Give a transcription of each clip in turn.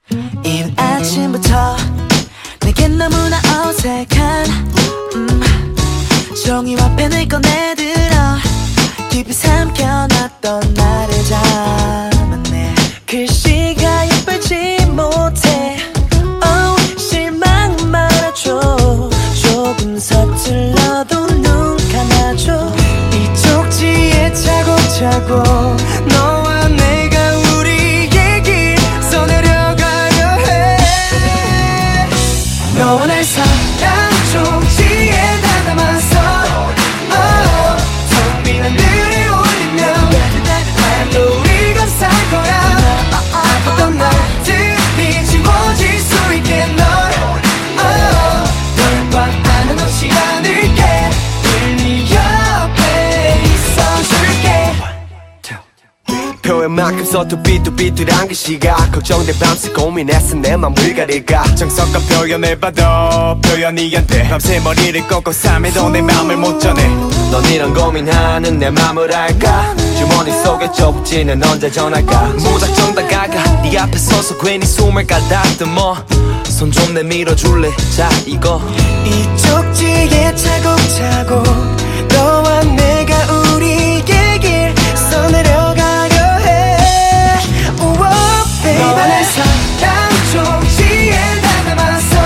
이른 아침부터 내겐 너무나 어색한 종이와 펜을 꺼내들어 깊이 삼켜놨던 나를 잡았네. 글씨가 예쁘지 못해 실망 말아줘. 조금 서툴러도 눈 감아줘. 이 쪽지에 차곡차곡 너와 내가 우리의 길 써내려가려 해. 너와 날 사랑 쪽지에 다담아서 텅 빈 하늘에 올리며 하얀 우리가 살 거야. 아팠던 날들이 지워질 수 있게 널 꽉 안아놓지 않을게. 늘 네 옆에 있어줄게. 표현만큼 서투 삐뚤한 글씨가 걱정돼 밤새 고민했어 내 맘을 가릴까. 정성껏 표현해봐도 표현이 안 돼. 밤새 머리를 꺾고 삶에도 내 맘을 못 전해. 넌 이런 고민하는 내 맘을 알까. 주머니 속에 쪽지는 언제 전할까. 무작정 다가가 네 앞에 서서 괜히 숨을 가다듬어. 손 좀 내밀어 줄래. 자 이거 이 쪽지에 차곡차곡 너와 내가 우리의 길 써내려가려 해. 너와 날 사랑 쪽지에 다담아서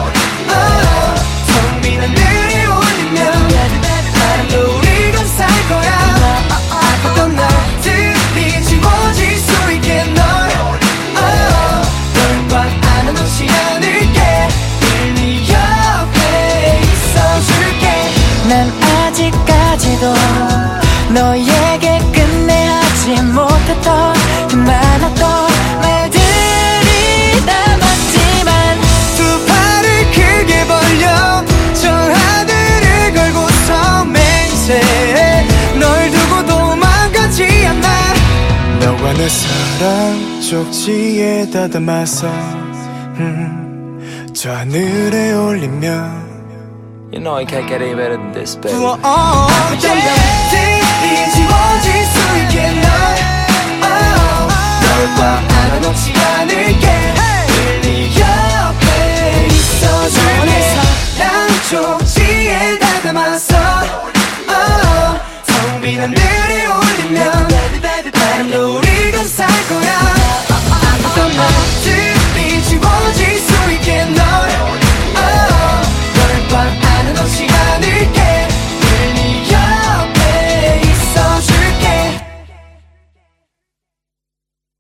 텅 빈 하늘에 올리며 하얀 우리가 살 거야. 아팠던 날들이 지워질 수 있게 널 꽉 안아놓지 않을게. 늘 네 옆에 있어줄게. 난 아직까지도 너에게 끝내 하지 못했던 그 많았던 말들이 남았지만 두 팔을 크게 벌려 저 하늘을 걸고서 맹세해. 널 두고 도망가지 않아. 너와 내 사랑 쪽지에 다담아서 저 하늘에 올리며. You know you can't get any better than this baby. 아팠던 날들이 지워질